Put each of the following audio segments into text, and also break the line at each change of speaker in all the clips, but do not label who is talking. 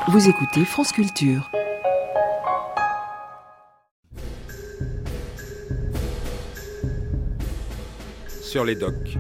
Vous écoutez France Culture.
Sur les docks.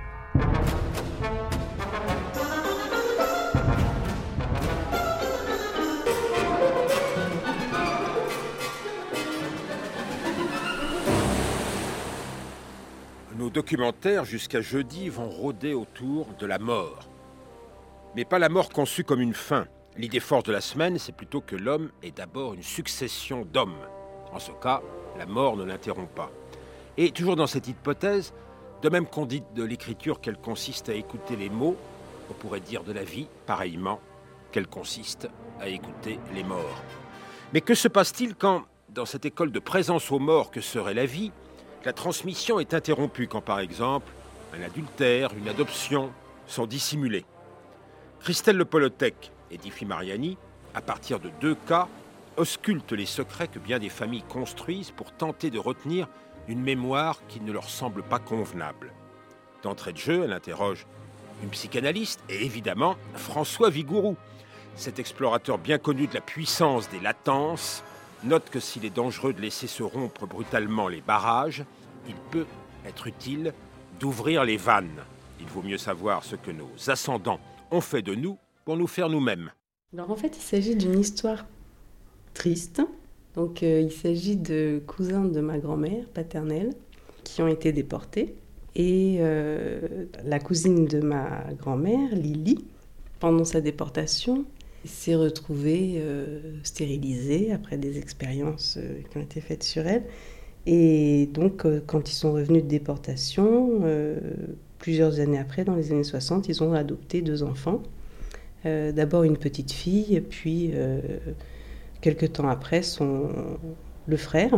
Nos documentaires, jusqu'à jeudi, vont rôder autour de la mort. Mais pas la mort conçue comme une fin. L'idée force de la semaine, c'est plutôt que l'homme est d'abord une succession d'hommes. En ce cas, la mort ne l'interrompt pas. Et toujours dans cette hypothèse, de même qu'on dit de l'écriture qu'elle consiste à écouter les mots, on pourrait dire de la vie, pareillement, qu'elle consiste à écouter les morts. Mais que se passe-t-il quand, dans cette école de présence aux morts que serait la vie, la transmission est interrompue quand, par exemple, un adultère, une adoption sont dissimulés? Christelle Le Polotec et Diffie Mariani, à partir de 2 cas, auscultent les secrets que bien des familles construisent pour tenter de retenir une mémoire qui ne leur semble pas convenable. D'entrée de jeu, elle interroge une psychanalyste et évidemment François Vigouroux. Cet explorateur bien connu de la puissance des latences note que s'il est dangereux de laisser se rompre brutalement les barrages, il peut être utile d'ouvrir les vannes. Il vaut mieux savoir ce que nos ascendants ont fait de nous pour nous faire nous-mêmes.
Alors en fait, il s'agit d'une histoire triste. Donc il s'agit de cousins de ma grand-mère paternelle qui ont été déportés. Et la cousine de ma grand-mère, Lily, pendant sa déportation, s'est retrouvée stérilisée après des expériences qui ont été faites sur elle. Et donc, quand ils sont revenus de déportation, plusieurs années après, dans les années 60, ils ont adopté 2 enfants. D'abord une petite fille, puis quelque temps après, le frère.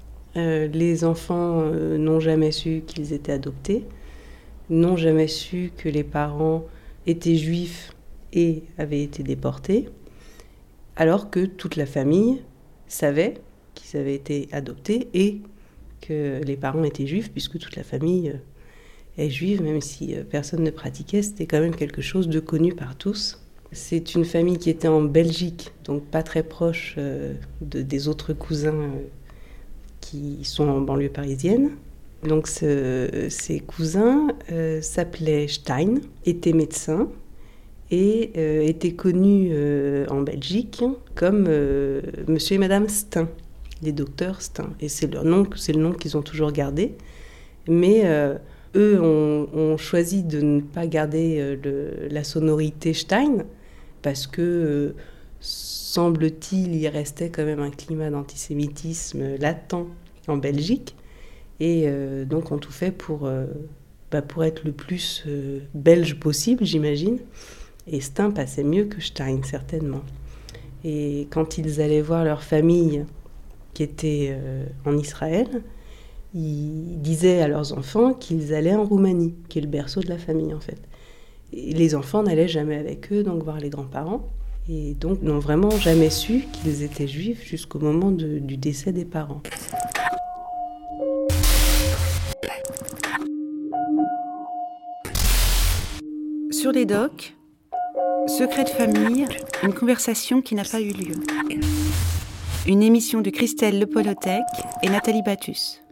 Les enfants n'ont jamais su qu'ils étaient adoptés, n'ont jamais su que les parents étaient juifs et avaient été déportés, alors que toute la famille savait qu'ils avaient été adoptés et que les parents étaient juifs, puisque toute la famille est juive, même si personne ne pratiquait, c'était quand même quelque chose de connu par tous. C'est une famille qui était en Belgique, donc pas très proche des autres cousins qui sont en banlieue parisienne. Donc ces cousins s'appelaient Stein, étaient médecins et étaient connus en Belgique comme Monsieur et Madame Stein, les docteurs Stein. Et c'est le nom qu'ils ont toujours gardé. Mais eux ont choisi de ne pas garder la sonorité Stein parce que, semble-t-il, il restait quand même un climat d'antisémitisme latent en Belgique. Et donc on tout fait pour être le plus belge possible, j'imagine. Et Stein passait mieux que Stein, certainement. Et quand ils allaient voir leur famille qui était en Israël, ils disaient à leurs enfants qu'ils allaient en Roumanie, qui est le berceau de la famille en fait. Et les enfants n'allaient jamais avec eux, donc voir les grands-parents, et donc n'ont vraiment jamais su qu'ils étaient juifs jusqu'au moment du décès des parents.
Sur les docks, secret de famille, une conversation qui n'a pas eu lieu. Une émission de Christelle Le Polotec et Nathalie Battus.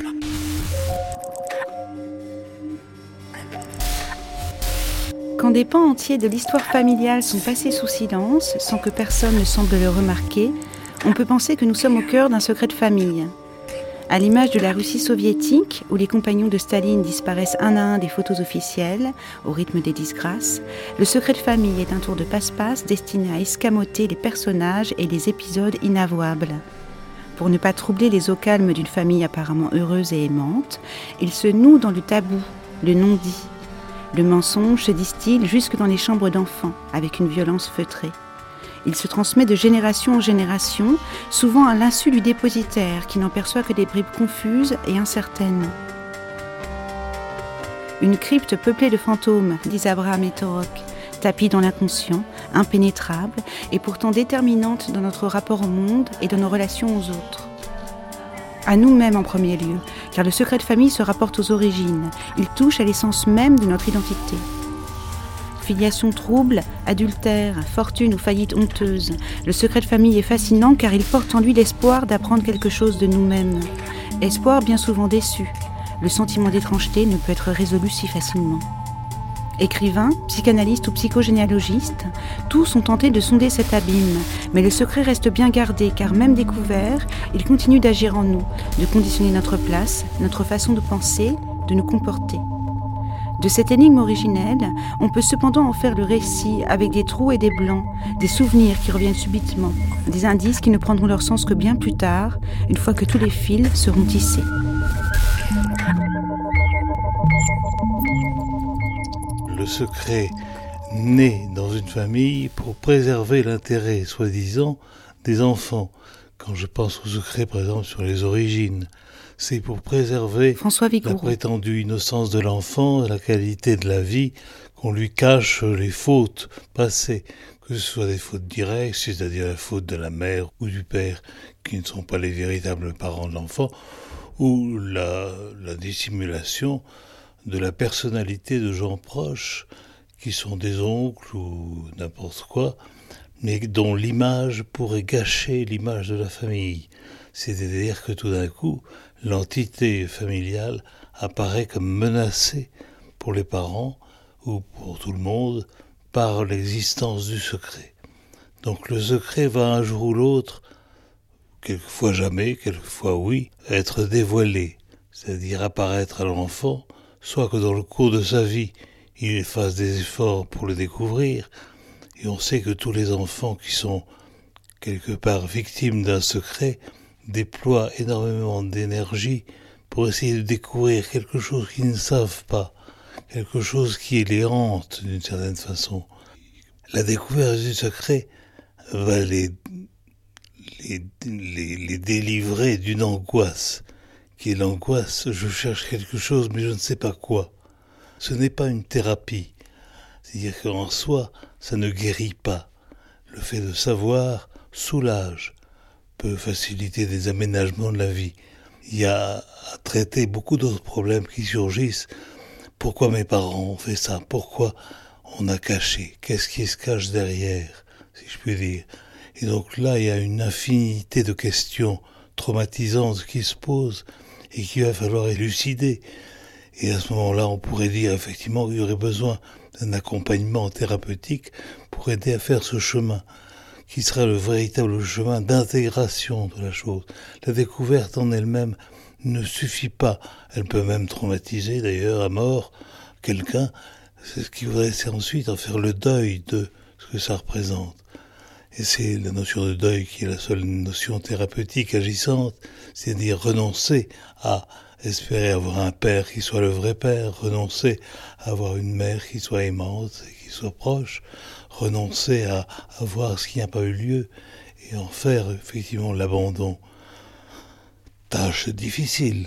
Quand des pans entiers de l'histoire familiale sont passés sous silence, sans que personne ne semble le remarquer, on peut penser que nous sommes au cœur d'un secret de famille. À l'image de la Russie soviétique, où les compagnons de Staline disparaissent un à un des photos officielles, au rythme des disgrâces, le secret de famille est un tour de passe-passe destiné à escamoter les personnages et les épisodes inavouables. Pour ne pas troubler les eaux calmes d'une famille apparemment heureuse et aimante, il se noue dans le tabou, le non-dit. Le mensonge se distille jusque dans les chambres d'enfants, avec une violence feutrée. Il se transmet de génération en génération, souvent à l'insu du dépositaire, qui n'en perçoit que des bribes confuses et incertaines. Une crypte peuplée de fantômes, disent Abraham et Torok, tapis dans l'inconscient, impénétrable et pourtant déterminante dans notre rapport au monde et dans nos relations aux autres. À nous-mêmes en premier lieu, car le secret de famille se rapporte aux origines, il touche à l'essence même de notre identité. Filiation trouble, adultère, fortune ou faillite honteuse. Le secret de famille est fascinant car il porte en lui l'espoir d'apprendre quelque chose de nous-mêmes. Espoir bien souvent déçu. Le sentiment d'étrangeté ne peut être résolu si facilement. Écrivains, psychanalystes ou psychogénéalogistes, tous ont tenté de sonder cet abîme, mais le secret reste bien gardé car même découvert, il continue d'agir en nous, de conditionner notre place, notre façon de penser, de nous comporter. De cette énigme originelle, on peut cependant en faire le récit avec des trous et des blancs, des souvenirs qui reviennent subitement, des indices qui ne prendront leur sens que bien plus tard, une fois que tous les fils seront tissés.
Le secret naît dans une famille pour préserver l'intérêt, soi-disant, des enfants. Quand je pense au secret, par exemple, sur les origines, c'est pour préserver la prétendue innocence de l'enfant, la qualité de la vie, qu'on lui cache les fautes passées, que ce soit des fautes directes, c'est-à-dire la faute de la mère ou du père, qui ne sont pas les véritables parents de l'enfant, ou la dissimulation de la personnalité de gens proches, qui sont des oncles ou n'importe quoi, mais dont l'image pourrait gâcher l'image de la famille. C'est-à-dire que tout d'un coup, l'entité familiale apparaît comme menacée pour les parents ou pour tout le monde par l'existence du secret. Donc le secret va un jour ou l'autre, quelquefois jamais, quelquefois oui, être dévoilé, c'est-à-dire apparaître à l'enfant, soit que dans le cours de sa vie, il fasse des efforts pour le découvrir, et on sait que tous les enfants qui sont quelque part victimes d'un secret déploient énormément d'énergie pour essayer de découvrir quelque chose qu'ils ne savent pas, quelque chose qui les hante d'une certaine façon. La découverte du secret va les délivrer d'une angoisse, qui est l'angoisse, je cherche quelque chose mais je ne sais pas quoi. Ce n'est pas une thérapie, c'est-à-dire qu'en soi, ça ne guérit pas. Le fait de savoir soulage, peut faciliter des aménagements de la vie. Il y a à traiter beaucoup d'autres problèmes qui surgissent. Pourquoi mes parents ont fait ça? Pourquoi on a caché? Qu'est-ce qui se cache derrière, si je puis dire? Et donc là, il y a une infinité de questions traumatisantes qui se posent et qu'il va falloir élucider. Et à ce moment-là, on pourrait dire effectivement qu'il y aurait besoin d'un accompagnement thérapeutique pour aider à faire ce chemin, qui sera le véritable chemin d'intégration de la chose. La découverte en elle-même ne suffit pas. Elle peut même traumatiser d'ailleurs à mort quelqu'un. C'est ce qu'il faudrait, c'est ensuite en faire le deuil de ce que ça représente. Et c'est la notion de deuil qui est la seule notion thérapeutique agissante, c'est-à-dire renoncer à espérer avoir un père qui soit le vrai père, renoncer à avoir une mère qui soit aimante et qui soit proche, renoncer à voir ce qui n'a pas eu lieu et en faire effectivement l'abandon. Tâche difficile.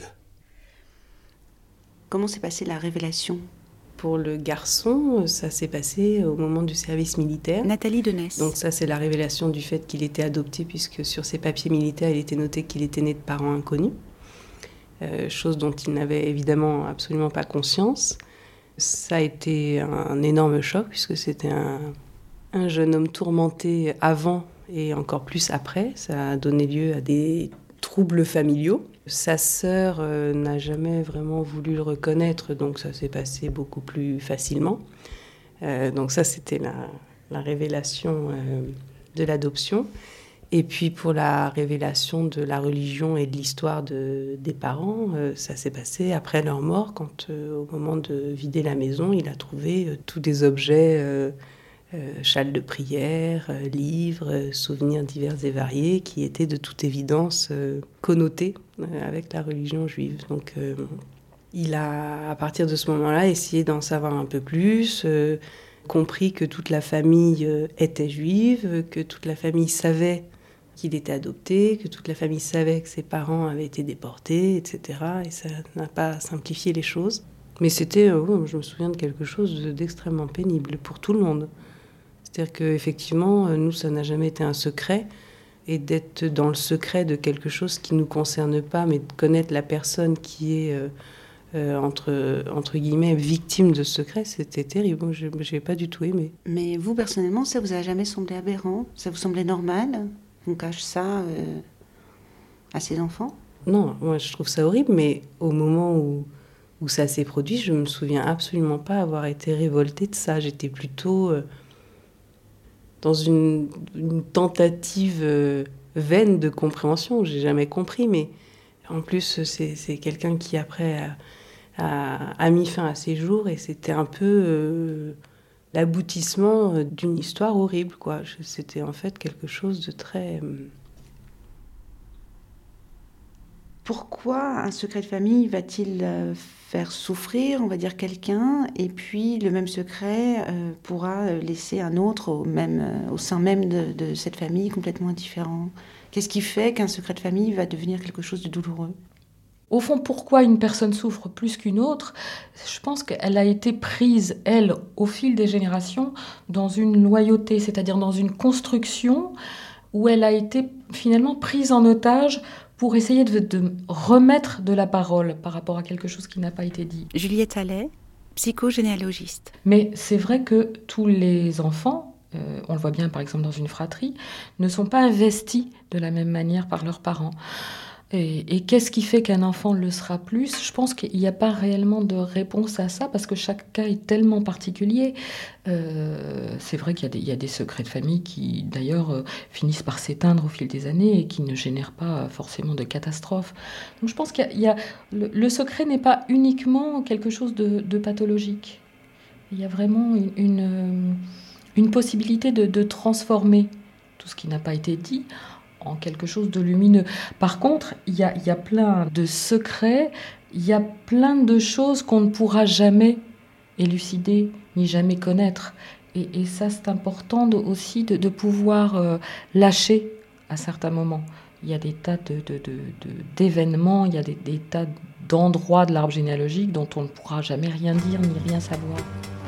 Comment s'est passée la révélation?
Pour le garçon, ça s'est passé au moment du service militaire.
Nathalie Denès.
Donc ça, c'est la révélation du fait qu'il était adopté, puisque sur ses papiers militaires, il était noté qu'il était né de parents inconnus. Chose dont il n'avait évidemment absolument pas conscience. Ça a été un énorme choc, puisque c'était un jeune homme tourmenté avant et encore plus après. Ça a donné lieu à des troubles familiaux. Sa sœur n'a jamais vraiment voulu le reconnaître, donc ça s'est passé beaucoup plus facilement. Donc ça, c'était la révélation de l'adoption. Et puis pour la révélation de la religion et de l'histoire des parents, ça s'est passé après leur mort, quand au moment de vider la maison, il a trouvé tous des objets, châles de prière, livres, souvenirs divers et variés, qui étaient de toute évidence connotés avec la religion juive. Donc il a, à partir de ce moment-là, essayé d'en savoir un peu plus, compris que toute la famille était juive, que toute la famille savait qu'il était adopté, que toute la famille savait que ses parents avaient été déportés, etc. Et ça n'a pas simplifié les choses. Mais c'était, je me souviens de quelque chose d'extrêmement pénible pour tout le monde. C'est-à-dire qu'effectivement, nous, ça n'a jamais été un secret. Et d'être dans le secret de quelque chose qui ne nous concerne pas, mais de connaître la personne qui est entre guillemets, victime de secret, c'était terrible. Je n'ai pas du tout aimé.
Mais vous, personnellement, ça vous a jamais semblé aberrant? Ça vous semblait normal qu'on cache ça à ses enfants?
Non, moi je trouve ça horrible, mais au moment où ça s'est produit, je me souviens absolument pas avoir été révoltée de ça. J'étais plutôt dans une tentative vaine de compréhension. J'ai jamais compris, mais en plus c'est quelqu'un qui après a mis fin à ses jours, et c'était un peu l'aboutissement d'une histoire horrible, quoi. C'était en fait quelque chose de très...
Pourquoi un secret de famille va-t-il faire souffrir, on va dire, quelqu'un, et puis le même secret pourra laisser un autre au sein même de cette famille complètement indifférent? Qu'est-ce qui fait qu'un secret de famille va devenir quelque chose de douloureux?
Au fond, pourquoi une personne souffre plus qu'une autre? Je pense qu'elle a été prise, elle, au fil des générations, dans une loyauté, c'est-à-dire dans une construction où elle a été finalement prise en otage pour essayer de remettre de la parole par rapport à quelque chose qui n'a pas été dit.
Juliette Allais, psychogénéalogiste.
Mais c'est vrai que tous les enfants, on le voit bien par exemple dans une fratrie, ne sont pas investis de la même manière par leurs parents. Et qu'est-ce qui fait qu'un enfant le sera plus? Je pense qu'il n'y a pas réellement de réponse à ça, parce que chaque cas est tellement particulier. C'est vrai qu'il y a des secrets de famille qui, d'ailleurs, finissent par s'éteindre au fil des années et qui ne génèrent pas forcément de catastrophe. Donc je pense le secret n'est pas uniquement quelque chose de pathologique. Il y a vraiment une possibilité de transformer tout ce qui n'a pas été dit en quelque chose de lumineux. Par contre, il y a plein de secrets, il y a plein de choses qu'on ne pourra jamais élucider, ni jamais connaître. Et ça, c'est important aussi de pouvoir lâcher à certains moments. Il y a des tas d'événements, il y a des tas d'endroits de l'arbre généalogique dont on ne pourra jamais rien dire, ni rien savoir.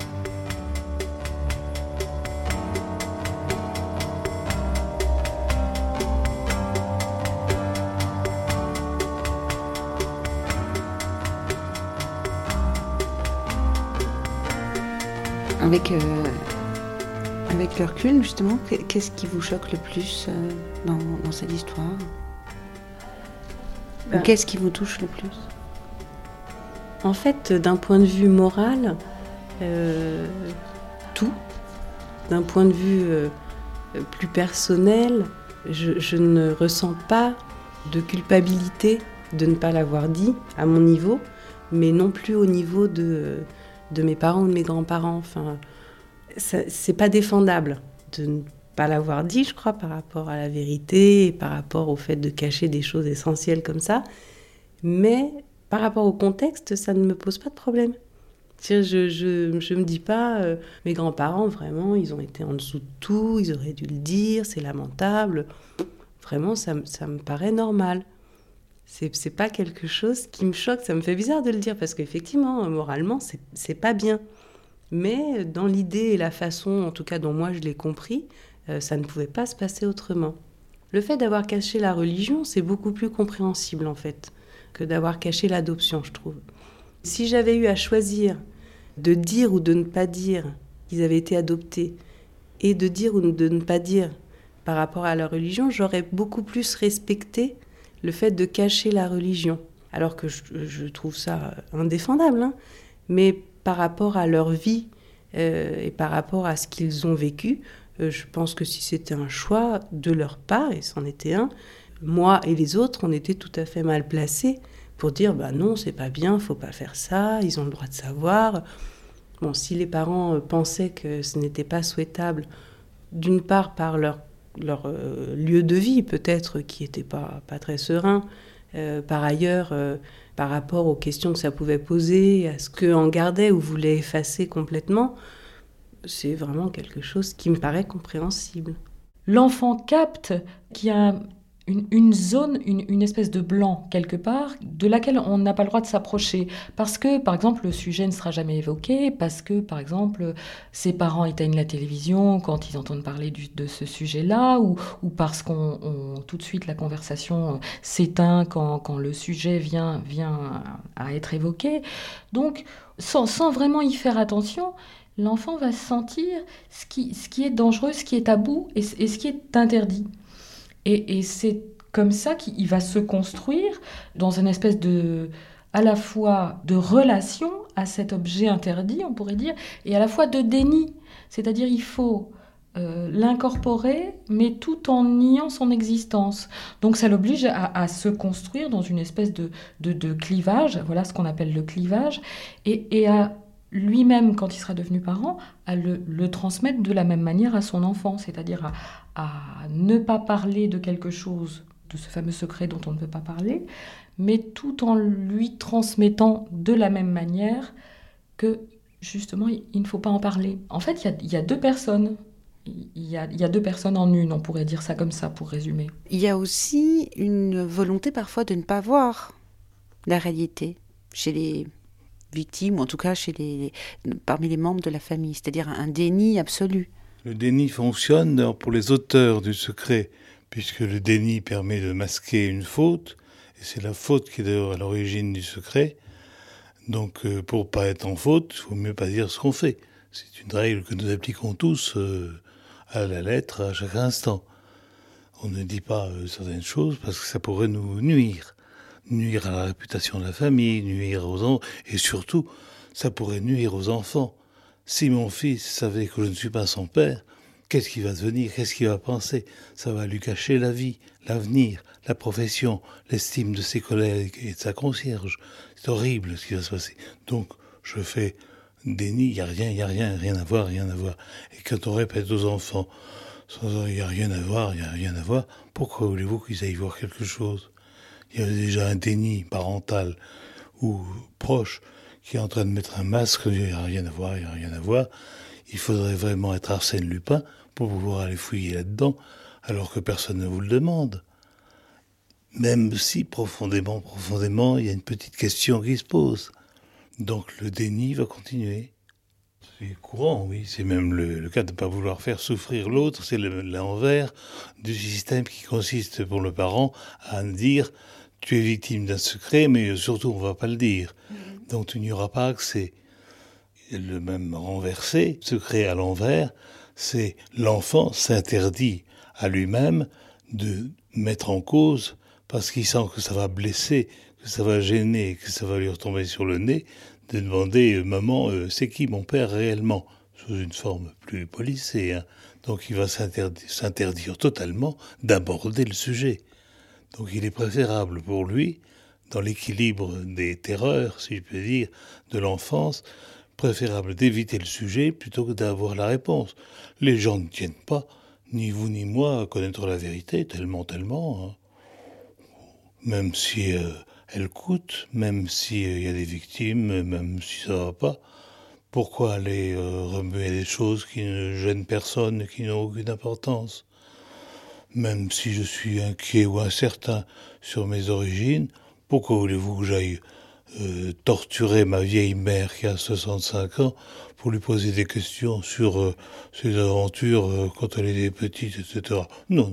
Avec le recul, justement, qu'est-ce qui vous choque le plus dans cette histoire? Ou qu'est-ce qui vous touche le plus?
En fait, d'un point de vue moral, tout. D'un point de vue plus personnel, je ne ressens pas de culpabilité de ne pas l'avoir dit à mon niveau, mais non plus au niveau de mes parents ou de mes grands-parents. Enfin, c'est pas défendable de ne pas l'avoir dit, je crois, par rapport à la vérité et par rapport au fait de cacher des choses essentielles comme ça. Mais par rapport au contexte, ça ne me pose pas de problème. Je me dis pas, mes grands-parents, vraiment, ils ont été en dessous de tout, ils auraient dû le dire, c'est lamentable. Vraiment, ça me paraît normal. C'est pas quelque chose qui me choque, ça me fait bizarre de le dire, parce qu'effectivement, moralement, c'est pas bien. Mais dans l'idée et la façon, en tout cas dont moi je l'ai compris, ça ne pouvait pas se passer autrement. Le fait d'avoir caché la religion, c'est beaucoup plus compréhensible en fait, que d'avoir caché l'adoption, je trouve. Si j'avais eu à choisir de dire ou de ne pas dire qu'ils avaient été adoptés, et de dire ou de ne pas dire par rapport à leur religion, j'aurais beaucoup plus respecté le fait de cacher la religion. Alors que je trouve ça indéfendable, hein. Mais par rapport à leur vie et par rapport à ce qu'ils ont vécu, je pense que si c'était un choix de leur part, et c'en était un, moi et les autres, on était tout à fait mal placés pour dire « non, c'est pas bien, faut pas faire ça, ils ont le droit de savoir ». Bon, si les parents pensaient que ce n'était pas souhaitable, d'une part par leur lieu de vie peut-être qui n'était pas très serein, par ailleurs par rapport aux questions que ça pouvait poser, à ce qu'en gardaient ou voulaient effacer complètement, c'est vraiment quelque chose qui me paraît compréhensible.
L'enfant capte qu'il y a une zone, une espèce de blanc quelque part, de laquelle on n'a pas le droit de s'approcher. Parce que, par exemple, le sujet ne sera jamais évoqué, parce que, par exemple, ses parents éteignent la télévision quand ils entendent parler de ce sujet-là, ou parce tout de suite la conversation s'éteint quand le sujet vient à être évoqué. Donc, sans vraiment y faire attention, l'enfant va sentir ce qui est dangereux, ce qui est tabou et ce qui est interdit. Et c'est comme ça qu'il va se construire dans une espèce à la fois de relation à cet objet interdit, on pourrait dire, et à la fois de déni. C'est-à-dire il faut l'incorporer, mais tout en niant son existence. Donc ça l'oblige à se construire dans une espèce de clivage, voilà ce qu'on appelle le clivage, et à lui-même, quand il sera devenu parent, à le transmettre de la même manière à son enfant, c'est-à-dire à ne pas parler de quelque chose, de ce fameux secret dont on ne peut pas parler, mais tout en lui transmettant de la même manière que, justement, il ne faut pas en parler. En fait, il y a deux personnes. Il y a deux personnes en une, on pourrait dire ça comme ça, pour résumer.
Il y a aussi une volonté parfois de ne pas voir la réalité chez les victimes, ou en tout cas parmi les membres de la famille, c'est-à-dire un déni absolu.
Le déni fonctionne pour les auteurs du secret, puisque le déni permet de masquer une faute, et c'est la faute qui est d'ailleurs à l'origine du secret. Donc pour pas être en faute, il faut mieux pas dire ce qu'on fait. C'est une règle que nous appliquons tous à la lettre, à chaque instant. On ne dit pas certaines choses parce que ça pourrait nous nuire à la réputation de la famille, nuire aux enfants, et surtout, ça pourrait nuire aux enfants. Si mon fils savait que je ne suis pas son père, qu'est-ce qu'il va devenir? Qu'est-ce qu'il va penser? Ça va lui cacher la vie, l'avenir, la profession, l'estime de ses collègues et de sa concierge. C'est horrible ce qui va se passer. Donc, je fais déni, il n'y a rien à voir. Et quand on répète aux enfants, il n'y a rien à voir, pourquoi voulez-vous qu'ils aillent voir quelque chose? Il y a déjà un déni parental ou proche qui est en train de mettre un masque, il n'y a rien à voir. Il faudrait vraiment être Arsène Lupin pour pouvoir aller fouiller là-dedans, alors que personne ne vous le demande. Même si profondément, il y a une petite question qui se pose. Donc le déni va continuer. C'est courant, oui. C'est même le cas de ne pas vouloir faire souffrir l'autre. C'est l'envers du système qui consiste pour le parent à dire « tu es victime d'un secret, mais surtout on ne va pas le dire ». Donc tu n'y auras pas accès. Le même renversé, secret à l'envers, c'est l'enfant s'interdit à lui-même de mettre en cause parce qu'il sent que ça va blesser, que ça va gêner, que ça va lui retomber sur le nez, de demander « Maman, c'est qui mon père réellement ?» sous une forme plus policée. Hein. Donc il va s'interdire totalement d'aborder le sujet. Donc il est préférable pour lui, dans l'équilibre des terreurs, si je peux dire, de l'enfance, préférable d'éviter le sujet plutôt que d'avoir la réponse. Les gens ne tiennent pas, ni vous ni moi, à connaître la vérité, tellement. Hein. Même si elle coûte, même s'il y a des victimes, même si ça va pas, pourquoi aller remuer des choses qui ne gênent personne et qui n'ont aucune importance? Même si je suis inquiet ou incertain sur mes origines, pourquoi voulez-vous que j'aille torturer ma vieille mère qui a 65 ans pour lui poser des questions sur ses aventures quand elle était petite, etc. Non.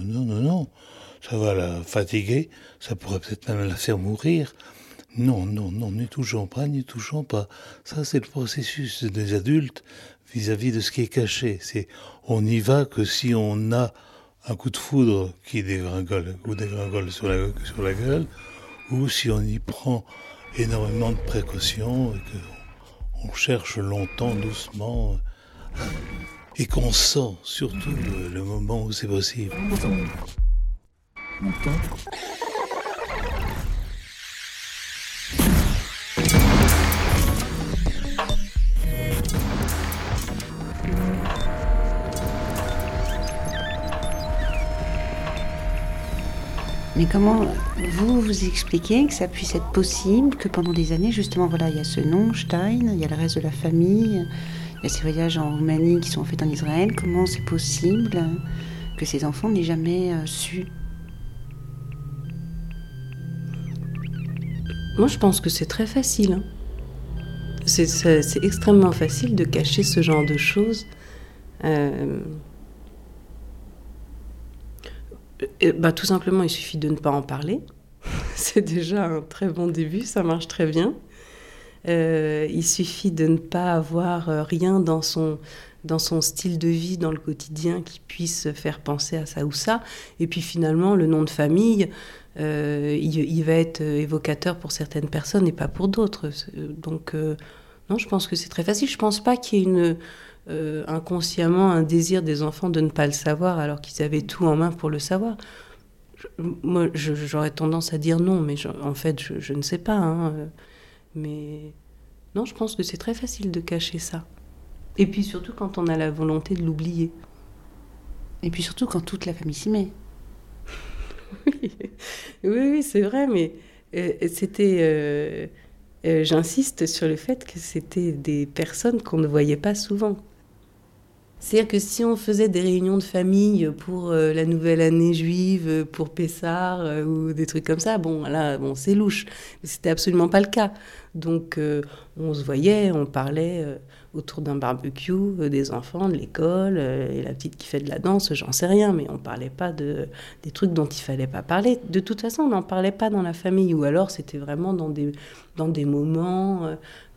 Ça va la fatiguer, ça pourrait peut-être même la faire mourir. Non, n'y touchons pas. Ça, c'est le processus des adultes vis-à-vis de ce qui est caché. On n'y va que si on a un coup de foudre qui dégringole sur la gueule, ou si on y prend énormément de précautions, et qu'on cherche longtemps, doucement, et qu'on sent surtout le moment où c'est possible.
Mais comment vous expliquez que ça puisse être possible que pendant des années, justement, voilà, il y a ce nom, Stein, il y a le reste de la famille, il y a ces voyages en Roumanie qui sont faits en Israël. Comment c'est possible que ces enfants n'aient jamais su
Moi, je pense que c'est très facile. Hein. C'est extrêmement facile de cacher ce genre de choses. Tout simplement, il suffit de ne pas en parler. C'est déjà un très bon début, ça marche très bien. Il suffit de ne pas avoir rien dans son style de vie, dans le quotidien, qui puisse faire penser à ça ou ça. Et puis finalement, le nom de famille, il va être évocateur pour certaines personnes et pas pour d'autres. Donc, non, je pense que c'est très facile. Je ne pense pas qu'il y ait inconsciemment un désir des enfants de ne pas le savoir alors qu'ils avaient tout en main pour le savoir. Moi, j'aurais tendance à dire non, mais en fait, je ne sais pas. Hein. Mais non, je pense que c'est très facile de cacher ça. Et puis surtout quand on a la volonté de l'oublier.
Et puis surtout quand toute la famille s'y met.
Oui, c'est vrai, mais c'était... j'insiste sur le fait que c'était des personnes qu'on ne voyait pas souvent. C'est-à-dire que si on faisait des réunions de famille pour la nouvelle année juive, pour Pessah ou des trucs comme ça, c'est louche. Mais c'était absolument pas le cas. Donc on se voyait, on parlait autour d'un barbecue des enfants, de l'école, et la petite qui fait de la danse, j'en sais rien, mais on parlait pas des trucs dont il fallait pas parler. De toute façon, on n'en parlait pas dans la famille, ou alors c'était vraiment dans des moments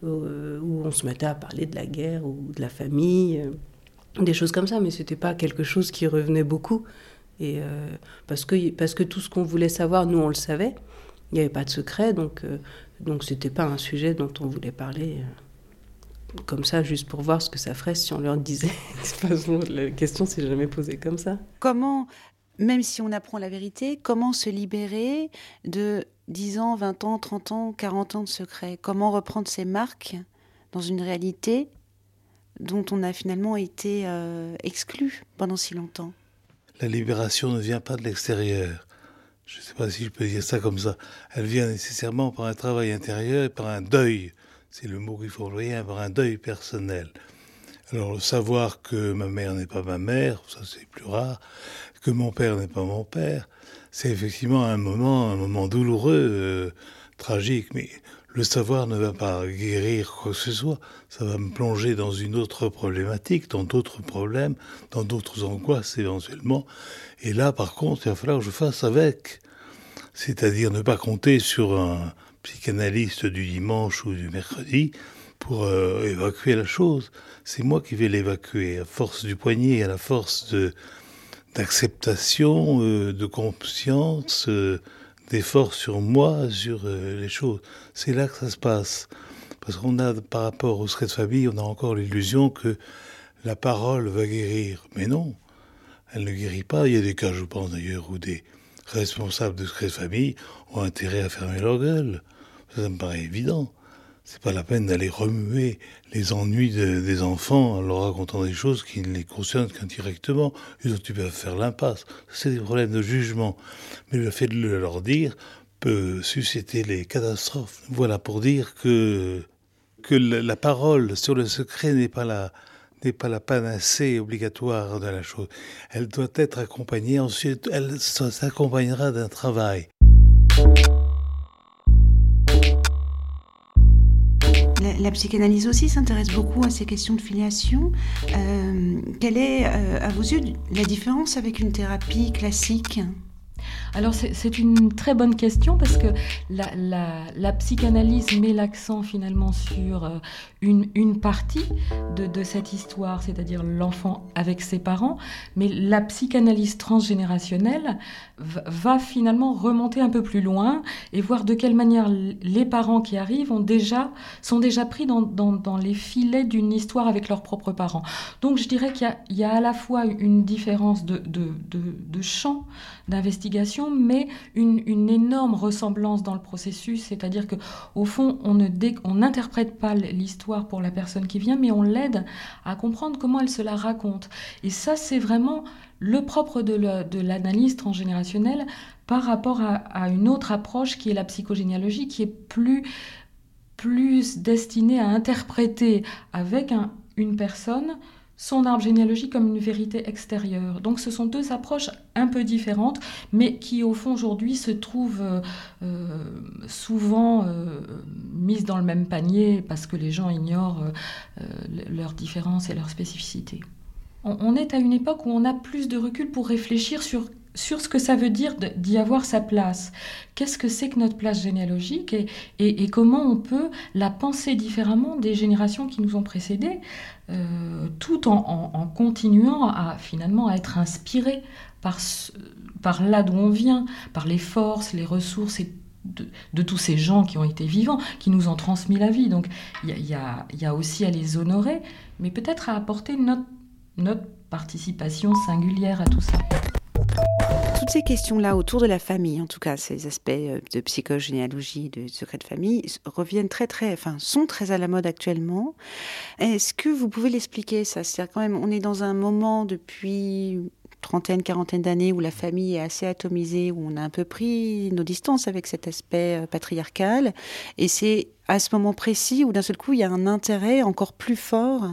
où on se mettait à parler de la guerre ou de la famille. Des choses comme ça, mais c'était pas quelque chose qui revenait beaucoup. Et parce que tout ce qu'on voulait savoir, nous, on le savait. Il n'y avait pas de secret, donc c'était pas un sujet dont on voulait parler comme ça, juste pour voir ce que ça ferait si on leur disait. De toute façon, la question s'est jamais posée comme ça.
Comment, même si on apprend la vérité, comment se libérer de 10 ans, 20 ans, 30 ans, 40 ans de secret ? Comment reprendre ses marques dans une réalité dont on a finalement été exclu pendant si longtemps ?
La libération ne vient pas de l'extérieur. Je ne sais pas si je peux dire ça comme ça. Elle vient nécessairement par un travail intérieur et par un deuil. C'est le mot qu'il faut employer, par un deuil personnel. Alors, le savoir que ma mère n'est pas ma mère, ça c'est plus rare, que mon père n'est pas mon père, c'est effectivement un moment douloureux, tragique, mais le savoir ne va pas guérir quoi que ce soit. Ça va me plonger dans une autre problématique, dans d'autres problèmes, dans d'autres angoisses éventuellement. Et là, par contre, il va falloir que je fasse avec. C'est-à-dire ne pas compter sur un psychanalyste du dimanche ou du mercredi pour évacuer la chose. C'est moi qui vais l'évacuer, à force du poignet, à la force d'acceptation, de conscience, d'effort sur moi, sur les choses. C'est là que ça se passe. Parce qu'on a, par rapport au secret de famille, on a encore l'illusion que la parole va guérir. Mais non, elle ne guérit pas. Il y a des cas, je pense d'ailleurs, où des responsables de secret de famille ont intérêt à fermer leur gueule. Ça me paraît évident. C'est pas la peine d'aller remuer les ennuis des enfants en leur racontant des choses qui ne les concernent qu'indirectement. Ils ont pu faire l'impasse. C'est des problèmes de jugement. Mais le fait de le leur dire peut susciter les catastrophes. Voilà pour dire que la parole sur le secret n'est pas la panacée obligatoire de la chose. Elle doit être accompagnée. Ensuite, elle s'accompagnera d'un travail.
La psychanalyse aussi s'intéresse beaucoup à ces questions de filiation. Quelle est, à vos yeux, la différence avec une thérapie classique ?
Alors c'est une très bonne question parce que la psychanalyse met l'accent finalement sur une partie de cette histoire, c'est-à-dire l'enfant avec ses parents, mais la psychanalyse transgénérationnelle va finalement remonter un peu plus loin et voir de quelle manière les parents qui arrivent sont déjà pris dans les filets d'une histoire avec leurs propres parents. Donc je dirais qu'il y a à la fois une différence de champ d'investigation, mais une énorme ressemblance dans le processus, c'est-à-dire qu'au fond, on n'interprète pas l'histoire pour la personne qui vient, mais on l'aide à comprendre comment elle se la raconte. Et ça, c'est vraiment le propre de l'analyse transgénérationnelle par rapport à une autre approche qui est la psychogénéalogie, qui est plus destinée à interpréter avec une personne son arbre généalogique comme une vérité extérieure. Donc ce sont deux approches un peu différentes, mais qui au fond aujourd'hui se trouvent souvent mises dans le même panier parce que les gens ignorent leurs différences et leurs spécificités. On est à une époque où on a plus de recul pour réfléchir sur ce que ça veut dire d'y avoir sa place. Qu'est-ce que c'est que notre place généalogique et comment on peut la penser différemment des générations qui nous ont précédés, tout en continuant finalement à être inspiré par là d'où on vient, par les forces, les ressources de tous ces gens qui ont été vivants, qui nous ont transmis la vie. Donc il y a aussi à les honorer, mais peut-être à apporter notre participation singulière à tout ça.
Toutes ces questions-là autour de la famille, en tout cas ces aspects de psychogénéalogie, de secret de famille, reviennent sont très à la mode actuellement. Est-ce que vous pouvez l'expliquer ça ? C'est-à-dire quand même, on est dans un moment depuis trentaine, quarantaine d'années où la famille est assez atomisée, où on a un peu pris nos distances avec cet aspect patriarcal, et c'est à ce moment précis où d'un seul coup il y a un intérêt encore plus fort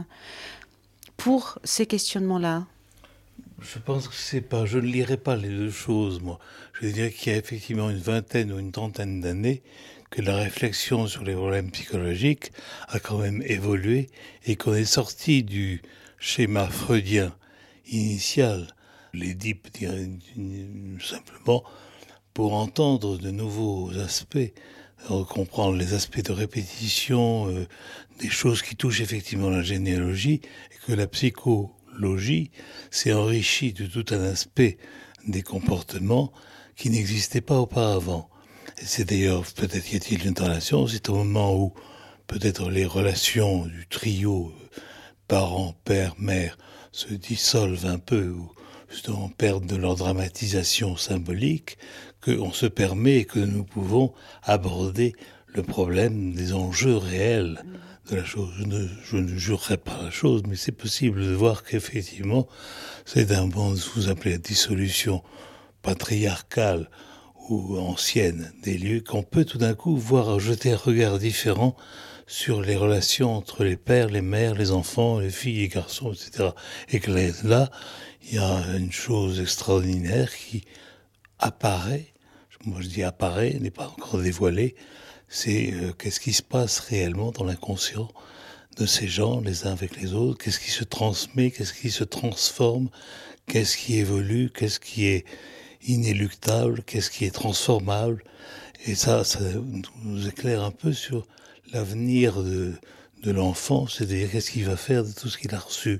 pour ces questionnements-là.
Je pense que je ne lirai pas les deux choses, moi. Je dirais qu'il y a effectivement une vingtaine ou une trentaine d'années que la réflexion sur les problèmes psychologiques a quand même évolué et qu'on est sorti du schéma freudien initial, l'Édipe dirait simplement, pour entendre de nouveaux aspects, comprendre les aspects de répétition, des choses qui touchent effectivement la généalogie, et que la psychologie s'est enrichie de tout un aspect des comportements qui n'existaient pas auparavant. Et c'est d'ailleurs, peut-être y a-t-il une relation, c'est au moment où peut-être les relations du trio parents, père, mère se dissolvent un peu, ou justement perdent de leur dramatisation symbolique, qu'on se permet et que nous pouvons aborder le problème des enjeux réels de la chose. Je ne jurerai pas la chose, mais c'est possible de voir qu'effectivement, c'est d'un bon, vous appelez la dissolution patriarcale ou ancienne des lieux, qu'on peut tout d'un coup voir jeter un regard différent sur les relations entre les pères, les mères, les enfants, les filles, les garçons, etc. Et que là, il y a une chose extraordinaire qui apparaît, moi je dis apparaît, n'est pas encore dévoilée, c'est qu'est-ce qui se passe réellement dans l'inconscient de ces gens, les uns avec les autres, qu'est-ce qui se transmet, qu'est-ce qui se transforme, qu'est-ce qui évolue, qu'est-ce qui est inéluctable, qu'est-ce qui est transformable. Et ça nous éclaire un peu sur l'avenir de l'enfant, c'est-à-dire qu'est-ce qu'il va faire de tout ce qu'il a reçu.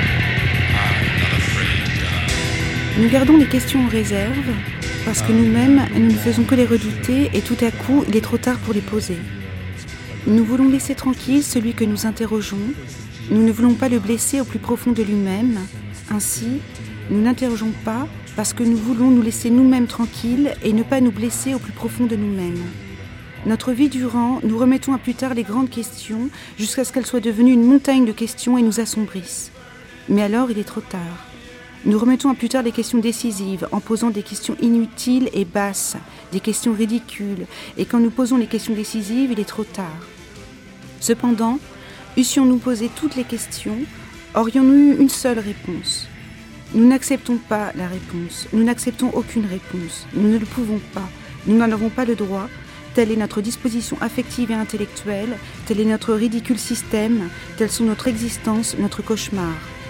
Nous gardons les questions en réserve parce que nous-mêmes, nous ne faisons que les redouter et tout à coup, il est trop tard pour les poser. Nous voulons laisser tranquille celui que nous interrogeons. Nous ne voulons pas le blesser au plus profond de lui-même. Ainsi, nous n'interrogeons pas parce que nous voulons nous laisser nous-mêmes tranquilles et ne pas nous blesser au plus profond de nous-mêmes. Notre vie durant, nous remettons à plus tard les grandes questions jusqu'à ce qu'elles soient devenues une montagne de questions et nous assombrissent. Mais alors, il est trop tard. Nous remettons à plus tard les questions décisives en posant des questions inutiles et basses, des questions ridicules. Et quand nous posons les questions décisives, il est trop tard. Cependant, eussions-nous posé toutes les questions, aurions-nous eu une seule réponse. Nous n'acceptons pas la réponse, nous n'acceptons aucune réponse, nous ne le pouvons pas, nous n'en avons pas le droit. Telle est notre disposition affective et intellectuelle, tel est notre ridicule système, telles sont notre existence, notre cauchemar.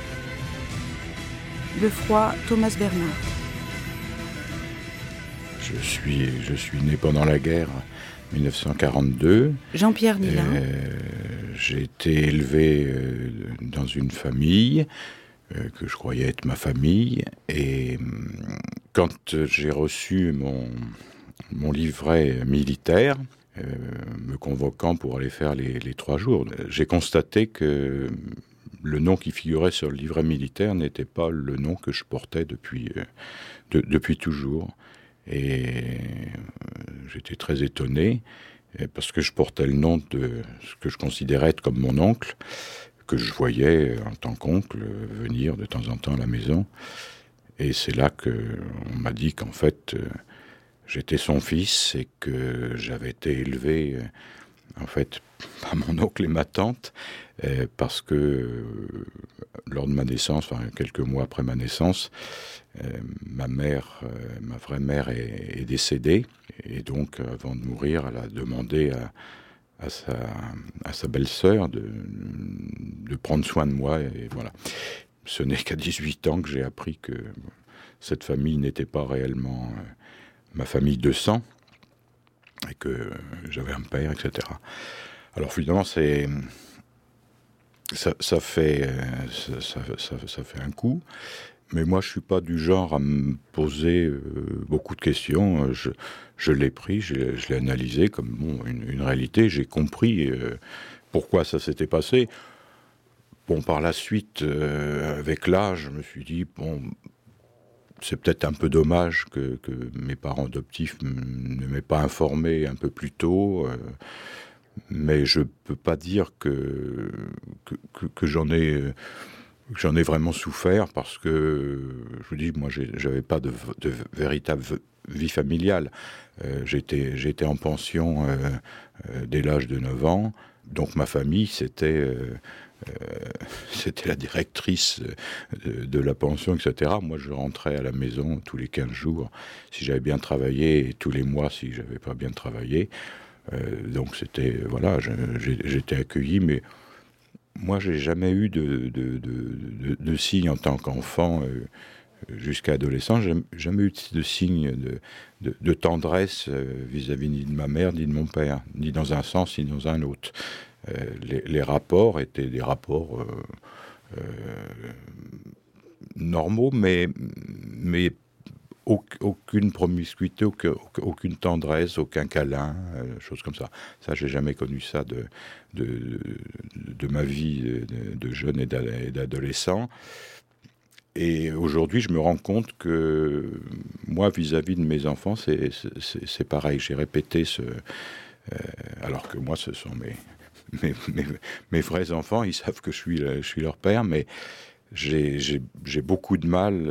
Lefroy, Thomas Bernard.
Je suis né pendant la guerre, 1942.
Jean-Pierre Nilin.
J'ai été élevé dans une famille que je croyais être ma famille. Et quand j'ai reçu mon livret militaire, me convoquant pour aller faire les 3 jours, j'ai constaté que le nom qui figurait sur le livret militaire n'était pas le nom que je portais depuis toujours. Et j'étais très étonné, parce que je portais le nom de ce que je considérais être comme mon oncle, que je voyais en tant qu'oncle venir de temps en temps à la maison. Et c'est là qu'on m'a dit qu'en fait, j'étais son fils et que j'avais été élevé en fait par mon oncle et ma tante, parce que lors de ma naissance, enfin quelques mois après ma naissance, ma vraie mère est décédée, et donc avant de mourir, elle a demandé à sa belle-sœur de prendre soin de moi, et voilà. Ce n'est qu'à 18 ans que j'ai appris que cette famille n'était pas réellement ma famille de sang, et que j'avais un père, etc. Alors finalement, ça fait un coup, mais moi je suis pas du genre à me poser beaucoup de questions. Je l'ai pris, je l'ai analysé comme une réalité. J'ai compris pourquoi ça s'était passé. Bon, par la suite, avec l'âge, je me suis dit, bon, c'est peut-être un peu dommage que mes parents adoptifs ne m'aient pas informé un peu plus tôt, mais je peux pas dire que j'en ai vraiment souffert, parce que, je vous dis, moi, j'avais pas de véritable vie familiale. J'étais en pension dès l'âge de 9 ans, donc ma famille, c'était la directrice de la pension, etc. Moi, je rentrais à la maison tous les 15 jours, si j'avais bien travaillé, et tous les mois, si j'avais pas bien travaillé. Donc, c'était, voilà, j'étais accueilli, mais moi, j'ai jamais eu de signe en tant qu'enfant jusqu'à adolescent. J'ai jamais eu de signe de tendresse vis-à-vis ni de ma mère, ni de mon père, ni dans un sens, ni dans un autre. Les rapports étaient des rapports normaux, mais aucune promiscuité, aucune tendresse, aucun câlin, choses comme ça. Ça, j'ai jamais connu ça de ma vie de jeune et d'adolescent. Et aujourd'hui, je me rends compte que moi, vis-à-vis de mes enfants, c'est pareil. J'ai répété alors que moi, ce sont mes vrais enfants. Ils savent que je suis leur père, mais j'ai beaucoup de mal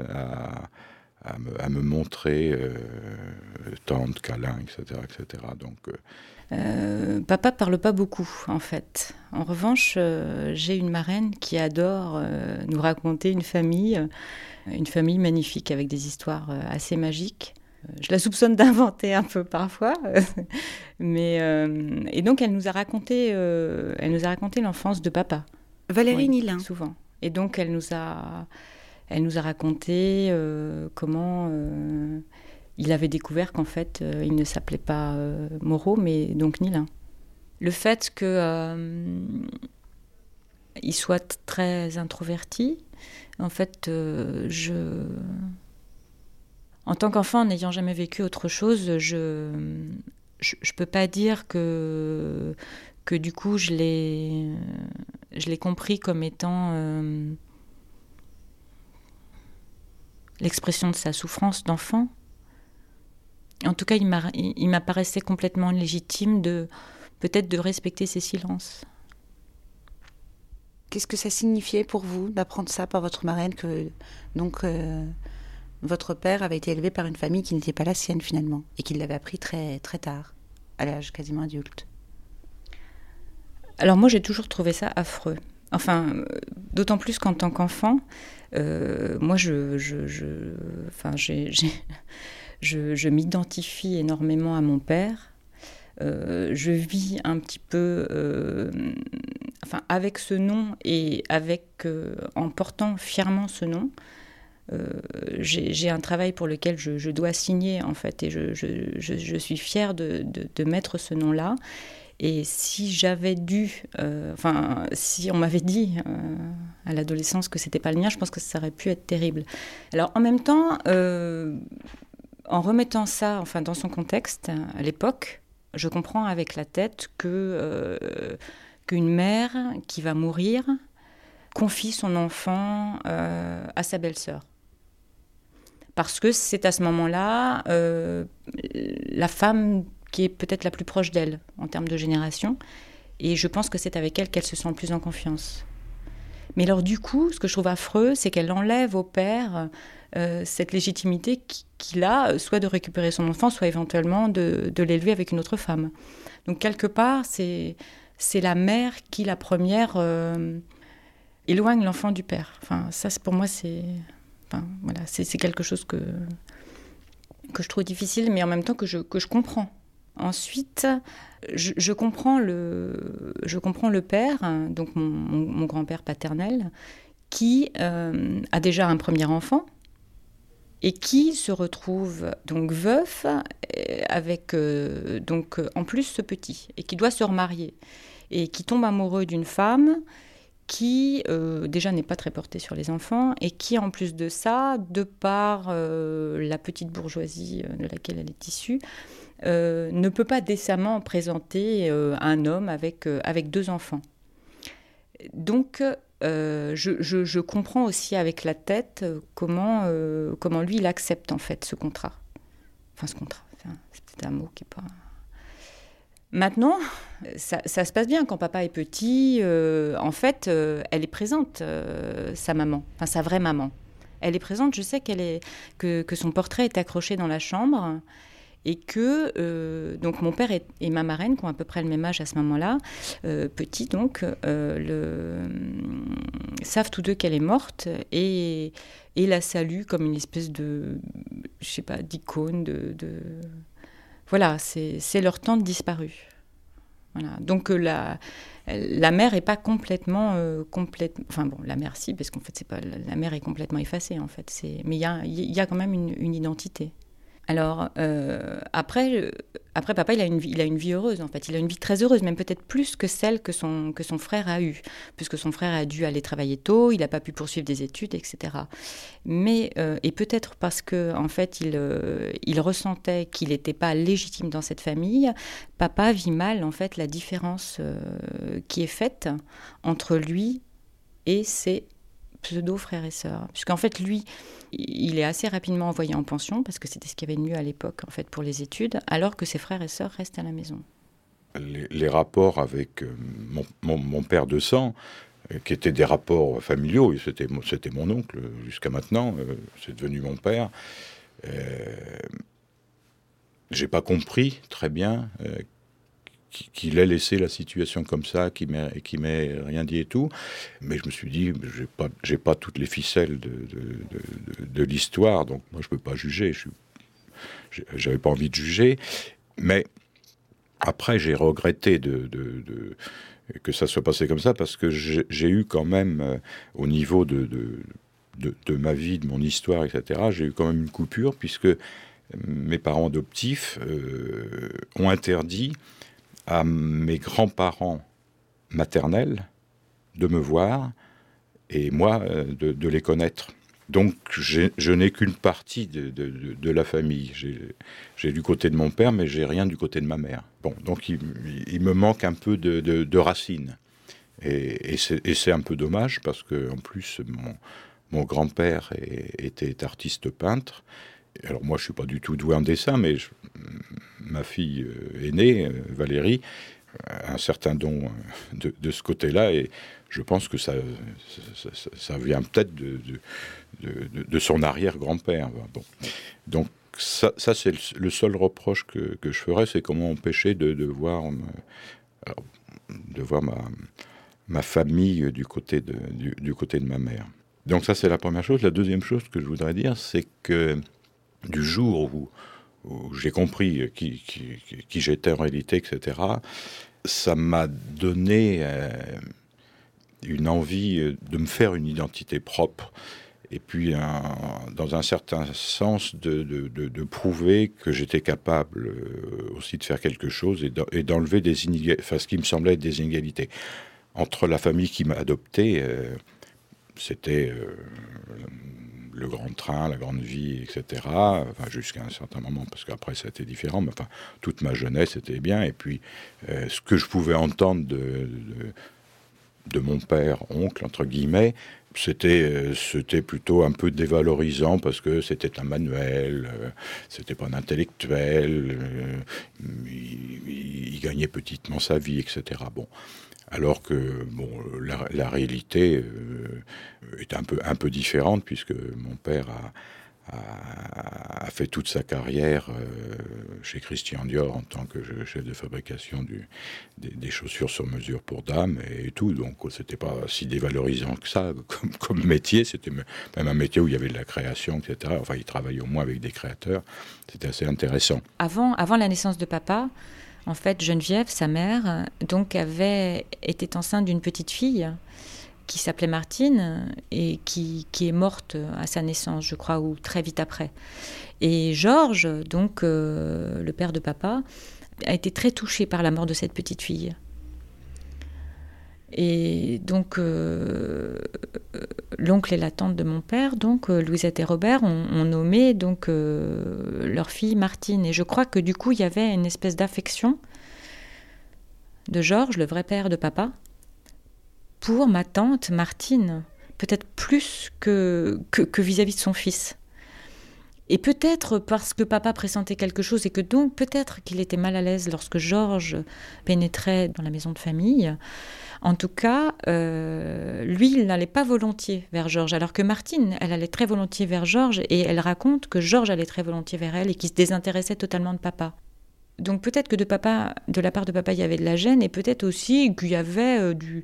à me montrer tendre, câlin, etc. Donc,
papa parle pas beaucoup, en fait. En revanche, j'ai une marraine qui adore nous raconter une famille magnifique avec des histoires assez magiques. Je la soupçonne d'inventer un peu parfois, mais et donc elle nous a raconté l'enfance de papa.
Valérie Nilin.
Souvent. Et donc elle nous a raconté comment il avait découvert qu'en fait, il ne s'appelait pas Moreau, mais donc Nilin. Le fait qu'il soit très introverti, en fait, en tant qu'enfant, n'ayant jamais vécu autre chose, je peux pas dire que du coup, je l'ai compris comme étant l'expression de sa souffrance d'enfant. En tout cas, il m'apparaissait complètement légitime peut-être de respecter ses silences.
Qu'est-ce que ça signifiait pour vous d'apprendre ça par votre marraine, que donc votre père avait été élevé par une famille qui n'était pas la sienne finalement, et qu'il l'avait appris très, très tard, à l'âge quasiment adulte?
Alors moi, j'ai toujours trouvé ça affreux. Enfin, d'autant plus qu'en tant qu'enfant, moi, je m'identifie énormément à mon père. Je vis un petit peu avec ce nom et en portant fièrement ce nom. J'ai un travail pour lequel je dois signer, en fait, et je suis fière de mettre ce nom-là. Et si j'avais si on m'avait dit à l'adolescence que c'était pas le mien, je pense que ça aurait pu être terrible. Alors en même temps, en remettant ça dans son contexte, à l'époque, je comprends avec la tête qu'une mère qui va mourir confie son enfant à sa belle-sœur. Parce que c'est à ce moment-là la femme qui est peut-être la plus proche d'elle en termes de génération. Et je pense que c'est avec elle qu'elle se sent le plus en confiance. Mais alors du coup, ce que je trouve affreux, c'est qu'elle enlève au père cette légitimité qu'il a, soit de récupérer son enfant, soit éventuellement de l'élever avec une autre femme. Donc quelque part, c'est
c'est la mère qui, la première, éloigne l'enfant du père. Enfin, ça, pour moi, c'est quelque chose que je trouve difficile, mais en même temps que je comprends. Ensuite, je comprends le père, donc mon grand-père paternel, qui a déjà un premier enfant et qui se retrouve donc veuf avec donc en plus ce petit, et qui doit se remarier et qui tombe amoureux d'une femme qui déjà n'est pas très portée sur les enfants et qui en plus de ça, de par la petite bourgeoisie de laquelle elle est issue, ne peut pas décemment présenter un homme avec 2 enfants. Donc je comprends aussi avec la tête comment lui il accepte en fait ce contrat. Enfin ce contrat, c'est peut-être un mot qui est pas... Maintenant, ça se passe bien quand papa est petit. En fait, elle est présente, sa maman, enfin sa vraie maman. Elle est présente. Je sais que son portrait est accroché dans la chambre et que donc mon père et ma marraine, qui ont à peu près le même âge à ce moment-là, petits donc, savent tous deux qu'elle est morte et la saluent comme une espèce de, je sais pas, d'icône Voilà, c'est leur tante disparue. Voilà. Donc la mère n'est pas complètement... Enfin bon, la mère si, parce qu'en fait, c'est pas, la mère est complètement effacée, en fait. Mais il y a quand même une identité. Alors, après, papa, il a une vie heureuse, en fait. Il a une vie très heureuse, même peut-être plus que celle que son frère a eue, puisque son frère a dû aller travailler tôt, il n'a pas pu poursuivre des études, etc. Mais, et peut-être parce que, en fait, il ressentait qu'il n'était pas légitime dans cette famille, papa vit mal, en fait, la différence qui est faite entre lui et ses pseudo-frères et sœurs. Puisqu'en fait, lui, il est assez rapidement envoyé en pension, parce que c'était ce qu'il y avait de mieux à l'époque, en fait, pour les études, alors que ses frères et sœurs restent à la maison.
Les rapports avec mon père de sang, qui étaient des rapports familiaux, et c'était mon oncle jusqu'à maintenant, c'est devenu mon père, j'ai pas compris très bien qu'il ait laissé la situation comme ça, qu'il m'ait rien dit et tout, mais je me suis dit, j'ai pas toutes les ficelles de l'histoire, donc moi je peux pas juger, j'avais pas envie de juger, mais après j'ai regretté que ça soit passé comme ça, parce que j'ai eu quand même, au niveau de ma vie, de mon histoire, etc., j'ai eu quand même une coupure, puisque mes parents adoptifs ont interdit à mes grands-parents maternels de me voir et moi de les connaître. Donc je n'ai qu'une partie de la famille. J'ai du côté de mon père, mais j'ai rien du côté de ma mère. Bon, donc il me manque un peu de racines. Et c'est un peu dommage, parce que en plus mon grand-père était artiste peintre. Alors moi je suis pas du tout doué en dessin, mais ma fille aînée, Valérie, a un certain don de ce côté-là, et je pense que ça vient peut-être de son arrière-grand-père. Bon. Donc ça c'est le seul reproche que je ferais, c'est comment empêcher de voir ma famille du côté de ma mère. Donc ça c'est la première chose. La deuxième chose que je voudrais dire, c'est que du jour où j'ai compris qui j'étais en réalité, etc., ça m'a donné une envie de me faire une identité propre, et puis dans un certain sens de prouver que j'étais capable aussi de faire quelque chose et d'enlever ce qui me semblait être des inégalités. Entre la famille qui m'a adopté, c'était le grand train, la grande vie, etc. Enfin, jusqu'à un certain moment, parce qu'après ça a été différent, mais enfin, toute ma jeunesse était bien. Et puis, ce que je pouvais entendre de mon père, oncle, entre guillemets, c'était plutôt un peu dévalorisant, parce que c'était un manuel, c'était pas un intellectuel, il gagnait petitement sa vie, etc. Bon. Alors que la réalité est un peu différente, puisque mon père a fait toute sa carrière chez Christian Dior en tant que chef de fabrication des chaussures sur mesure pour dames et tout. Donc c'était pas si dévalorisant que ça comme métier. C'était même un métier où il y avait de la création, etc. Enfin, il travaillait au moins avec des créateurs. C'était assez intéressant.
Avant la naissance de papa, en fait, Geneviève, sa mère, donc était enceinte d'une petite fille qui s'appelait Martine et qui est morte à sa naissance, je crois, ou très vite après. Et Georges, donc le père de papa, a été très touché par la mort de cette petite fille. Et donc l'oncle et la tante de mon père, donc Louisette et Robert, ont nommé donc leur fille Martine. Et je crois que du coup il y avait une espèce d'affection de Georges, le vrai père de papa, pour ma tante Martine, peut-être plus que vis-à-vis de son fils. Et peut-être parce que papa pressentait quelque chose et que donc peut-être qu'il était mal à l'aise lorsque Georges pénétrait dans la maison de famille. En tout cas, lui, il n'allait pas volontiers vers Georges, alors que Martine, elle allait très volontiers vers Georges, et elle raconte que Georges allait très volontiers vers elle et qu'il se désintéressait totalement de papa. Donc peut-être que de la part de papa, il y avait de la gêne, et peut-être aussi qu'il y avait du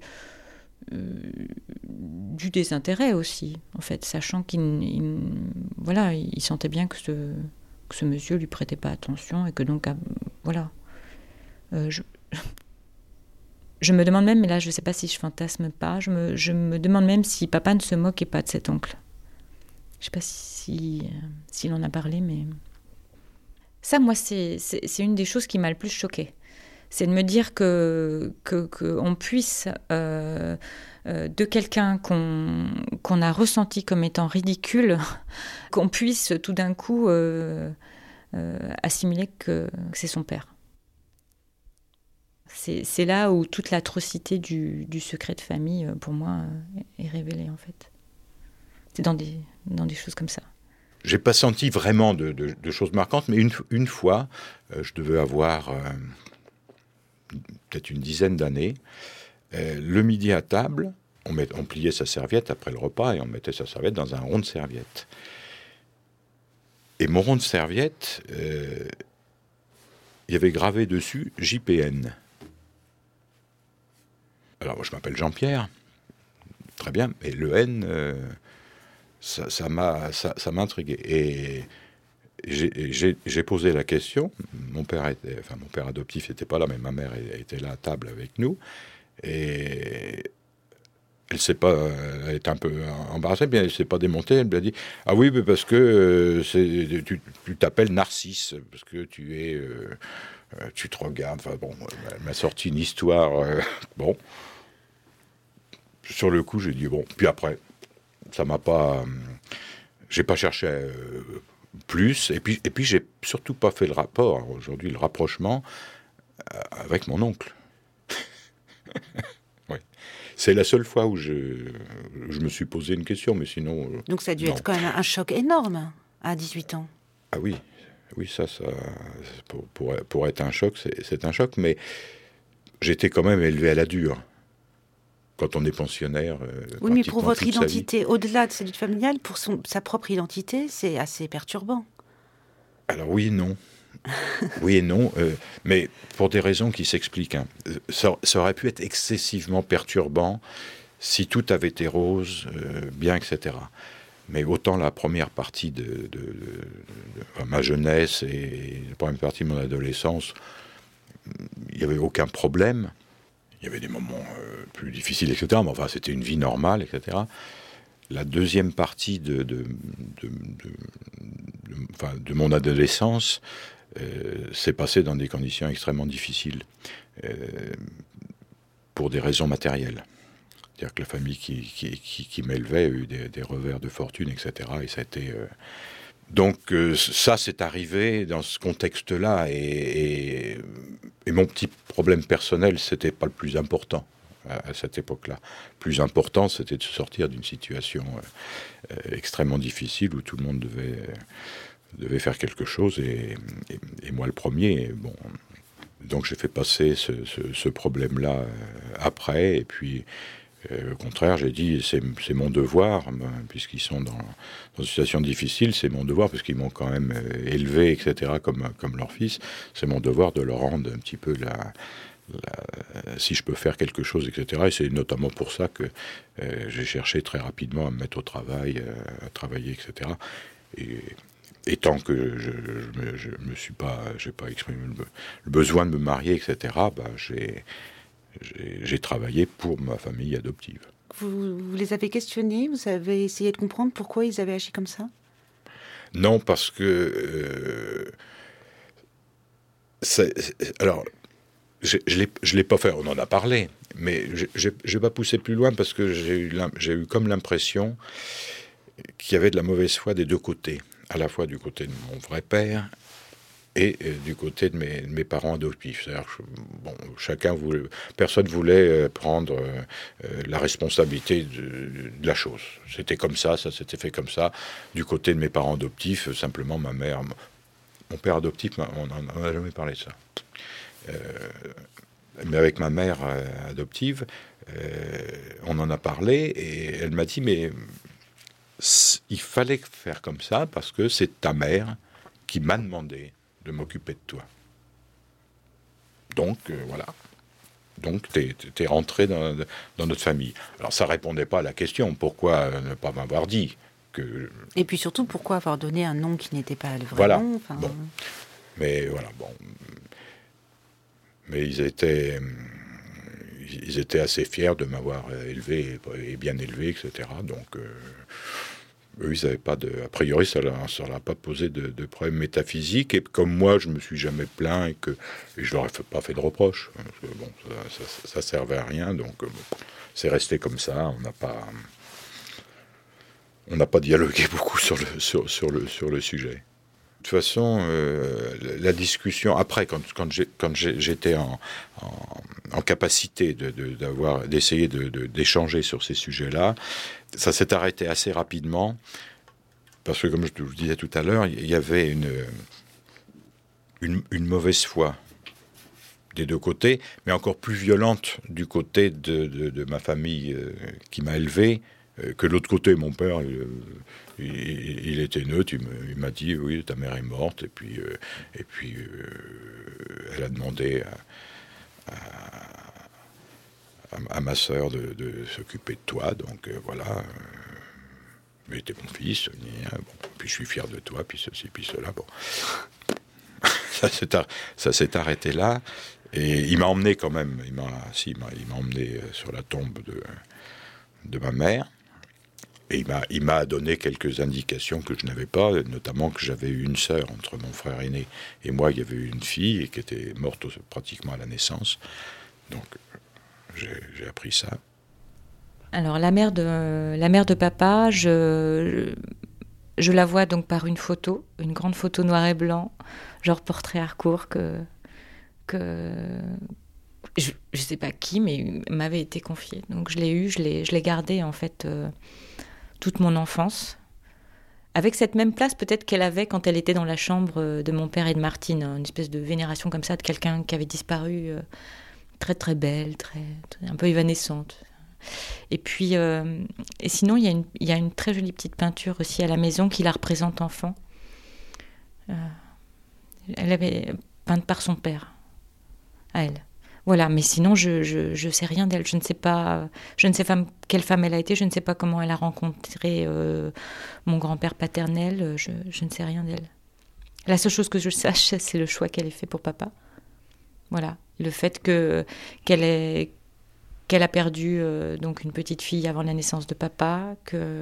désintérêt aussi, en fait, sachant qu'il sentait bien que ce monsieur lui prêtait pas attention, et que donc, voilà. Je me demande même, mais là je ne sais pas si je fantasme pas, je me demande même si papa ne se moquait pas de cet oncle. Je ne sais pas s'il en a parlé, mais... Ça, moi, c'est une des choses qui m'a le plus choquée. C'est de me dire qu'on puisse, de quelqu'un qu'on a ressenti comme étant ridicule, qu'on puisse tout d'un coup assimiler que c'est son père. C'est là où toute l'atrocité du secret de famille, pour moi, est révélée, en fait. C'est dans des choses comme ça.
J'ai pas senti vraiment de choses marquantes, mais une fois, je devais avoir peut-être une dizaine d'années, le midi à table, on pliait sa serviette après le repas et on mettait sa serviette dans un rond de serviette. Et mon rond de serviette, il y avait gravé dessus JPN. Alors, je m'appelle Jean-Pierre, très bien, mais le N, ça m'a intrigué. Et j'ai posé la question. Mon père adoptif n'était pas là, mais ma mère était là à table avec nous. Et elle était un peu embarrassée, bien elle ne s'est pas démontée. Elle me a dit « Ah oui, mais parce que tu t'appelles Narcisse, parce que tu te regardes. » Enfin bon, elle m'a sorti une histoire. Bon. Sur le coup, j'ai dit bon. Puis après, ça m'a pas. J'ai pas cherché plus. Et puis, j'ai surtout pas fait le rapport aujourd'hui, le rapprochement avec mon oncle. Oui. C'est la seule fois où je me suis posé une question, mais sinon.
Donc ça a dû être quand même un choc énorme à 18 ans.
Ah oui. Oui, ça pour être un choc, c'est un choc, mais j'étais quand même élevé à la dure. Quand on est pensionnaire...
Oui, mais pour votre identité, au-delà de sa vie familiale, pour sa propre identité, c'est assez perturbant.
Alors oui et non. Oui et non, mais pour des raisons qui s'expliquent. Hein. Ça aurait pu être excessivement perturbant si tout avait été rose, bien, etc. Mais autant la première partie de ma jeunesse et la première partie de mon adolescence, il n'y avait aucun problème. Il y avait des moments plus difficiles, etc. Mais enfin, c'était une vie normale, etc. La deuxième partie de mon adolescence s'est passée dans des conditions extrêmement difficiles pour des raisons matérielles. C'est-à-dire que la famille qui m'élevait a eu des revers de fortune, etc. Et ça a été... Donc ça, c'est arrivé dans ce contexte-là. Et mon petit problème personnel, c'était pas le plus important à cette époque-là. Le plus important, c'était de sortir d'une situation extrêmement difficile où tout le monde devait faire quelque chose. Et moi, le premier. Bon, donc j'ai fait passer ce problème-là après. Et puis... Au contraire, j'ai dit, c'est mon devoir, puisqu'ils sont dans une situation difficile, c'est mon devoir, parce qu'ils m'ont quand même élevé, etc., comme leur fils, c'est mon devoir de leur rendre un petit peu si je peux faire quelque chose, etc. Et c'est notamment pour ça que j'ai cherché très rapidement à me mettre au travail, à travailler, etc. Et tant que je me suis pas, j'ai pas exprimé le besoin de me marier, etc., j'ai travaillé pour ma famille adoptive.
Vous les avez questionnés? Vous avez essayé de comprendre pourquoi ils avaient agi comme ça? Non,
parce que... alors, je l'ai pas fait, on en a parlé, mais je n'ai pas poussé plus loin parce que j'ai eu comme l'impression qu'il y avait de la mauvaise foi des deux côtés, à la fois du côté de mon vrai père et du côté de mes parents adoptifs. C'est-à-dire que, personne voulait prendre la responsabilité de la chose. C'était comme ça s'était fait comme ça. Du côté de mes parents adoptifs, simplement ma mère, mon père adoptif, on n'en a jamais parlé de ça. Mais avec ma mère adoptive, on en a parlé et elle m'a dit, mais il fallait faire comme ça parce que c'est ta mère qui m'a demandé de m'occuper de toi. Donc, voilà. Donc, t'es rentré dans notre famille. Alors, ça répondait pas à la question. Pourquoi ne pas m'avoir dit que... Et puis surtout, pourquoi avoir donné un nom qui n'était pas le vrai nom? Enfin... Bon. Mais voilà, bon. Mais ils étaient assez fiers de m'avoir élevé et bien élevé, etc. Donc... eux, ils n'avaient pas a priori, ça leur a pas posé de problème métaphysique. Et comme moi, je me suis jamais plaint et je leur ai pas fait de reproches. Parce que, bon, ça servait à rien. Donc, c'est resté comme ça. On n'a pas dialogué beaucoup sur le sujet. De toute façon, la discussion après, quand j'étais en capacité d'essayer d'échanger sur ces sujets-là, ça s'est arrêté assez rapidement parce que, comme je vous disais tout à l'heure, il y avait une mauvaise foi des deux côtés, mais encore plus violente du côté de ma famille qui m'a élevé que de l'autre côté. Mon père, il était neutre, il m'a dit oui, ta mère est morte, et puis elle a demandé à ma sœur de s'occuper de toi, donc voilà, mais t'es mon fils, bon, puis je suis fier de toi, puis ceci, puis cela, bon. ça s'est arrêté là, et il m'a emmené quand même, il m'a emmené sur la tombe de ma mère. Et il m'a donné quelques indications que je n'avais pas, notamment que j'avais eu une sœur entre mon frère aîné et moi. Il y avait eu une fille et qui était morte pratiquement à la naissance. Donc, j'ai appris ça.
Alors, la mère de papa, je la vois donc par une photo, une grande photo noir et blanc, genre portrait Harcourt que je ne sais pas qui, mais m'avait été confié. Donc, je l'ai eu, je l'ai gardé en fait... toute mon enfance, avec cette même place peut-être qu'elle avait quand elle était dans la chambre de mon père et de Martine, une espèce de vénération comme ça de quelqu'un qui avait disparu, très très belle, un peu évanescente. Et puis, et sinon, il y a une très jolie petite peinture aussi à la maison qui la représente enfant. Elle avait peinte par son père, à elle. Voilà, mais sinon, je sais rien d'elle. Je ne sais pas quelle femme elle a été. Je ne sais pas comment elle a rencontré mon grand-père paternel. Je ne sais rien d'elle. La seule chose que je sache, c'est le choix qu'elle ait fait pour papa. Voilà, le fait qu'elle a perdu donc une petite fille avant la naissance de papa,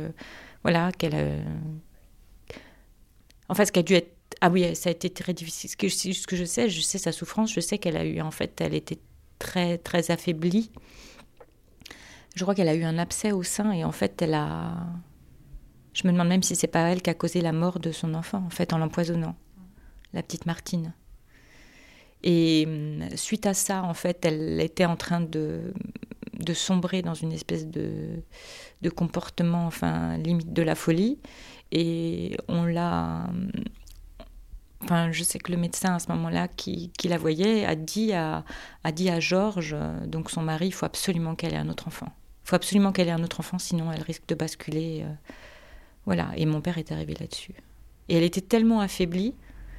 en fait, ce qui a dû être... Ah oui, ça a été très difficile. Ce que je sais sa souffrance. Je sais qu'elle a eu, en fait, elle était très, très affaiblie. Je crois qu'elle a eu un abcès au sein et en fait, je me demande même si c'est pas elle qui a causé la mort de son enfant, en fait, en l'empoisonnant, la petite Martine. Et suite à ça, en fait, elle était en train de sombrer dans une espèce de comportement, enfin, limite de la folie. Et on l'a... Enfin, je sais que le médecin à ce moment-là qui la voyait a dit à Georges, donc son mari, il faut absolument qu'elle ait un autre enfant. faut absolument qu'elle ait un autre enfant, sinon elle risque de basculer. Voilà, et mon père est arrivé là-dessus. Et elle était tellement affaiblie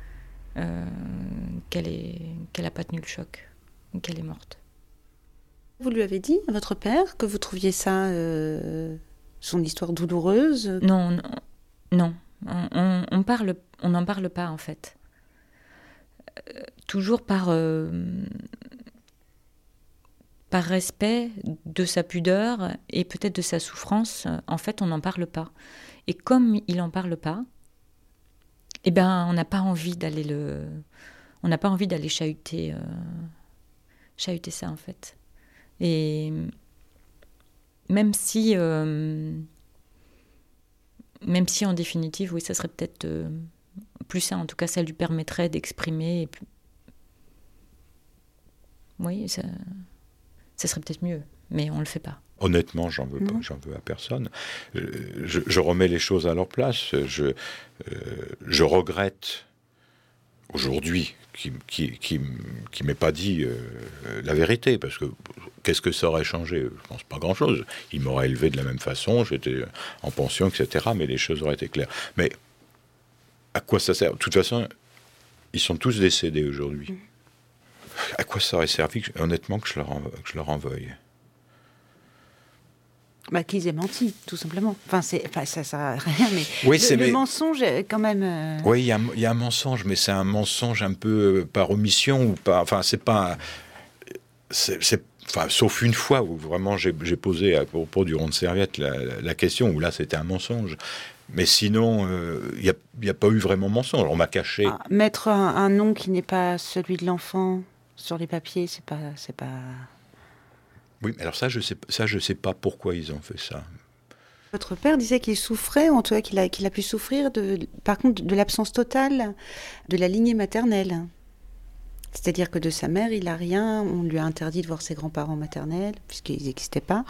qu'elle n'a pas tenu le choc, qu'elle est morte.
Vous lui avez dit à votre père que vous trouviez ça, son histoire douloureuse?
Non. On n'en parle pas, en fait. Toujours par respect de sa pudeur et peut-être de sa souffrance, en fait, on n'en parle pas. Et comme il n'en parle pas, eh ben, on n'a pas envie d'aller chahuter ça, en fait. Et même si en définitive, oui, ça serait peut-être plus ça. En tout cas, ça lui permettrait d'exprimer. Et puis... Oui, ça serait peut-être mieux, mais on le fait pas.
Honnêtement, j'en veux pas, j'en veux à personne. Je remets les choses à leur place. Je regrette aujourd'hui qui m'ait pas dit la vérité, parce que qu'est-ce que ça aurait changé? Je pense pas grand-chose. Il m'aurait élevé de la même façon, j'étais en pension, etc. Mais les choses auraient été claires. Mais à quoi ça sert? De toute façon, ils sont tous décédés aujourd'hui. À quoi ça aurait servi, honnêtement, que je leur en veuille?
Qu'ils aient menti, tout simplement. Ça sert à rien, mais
oui,
le mensonge, quand même...
Oui, il y a un mensonge, mais c'est un mensonge un peu par omission, ou pas... Enfin, c'est pas... sauf une fois où vraiment j'ai posé à propos du rond de serviette la question, où là, c'était un mensonge. Mais sinon, il n'y a pas eu vraiment mensonge. On m'a caché...
mettre un nom qui n'est pas celui de l'enfant sur les papiers, c'est pas...
Oui, mais alors ça, je sais pas pourquoi ils ont fait ça.
Votre père disait qu'il souffrait, ou en tout cas qu'il a pu souffrir, par contre, de l'absence totale de la lignée maternelle. C'est-à-dire que de sa mère, il n'a rien, on lui a interdit de voir ses grands-parents maternels, puisqu'ils n'existaient pas.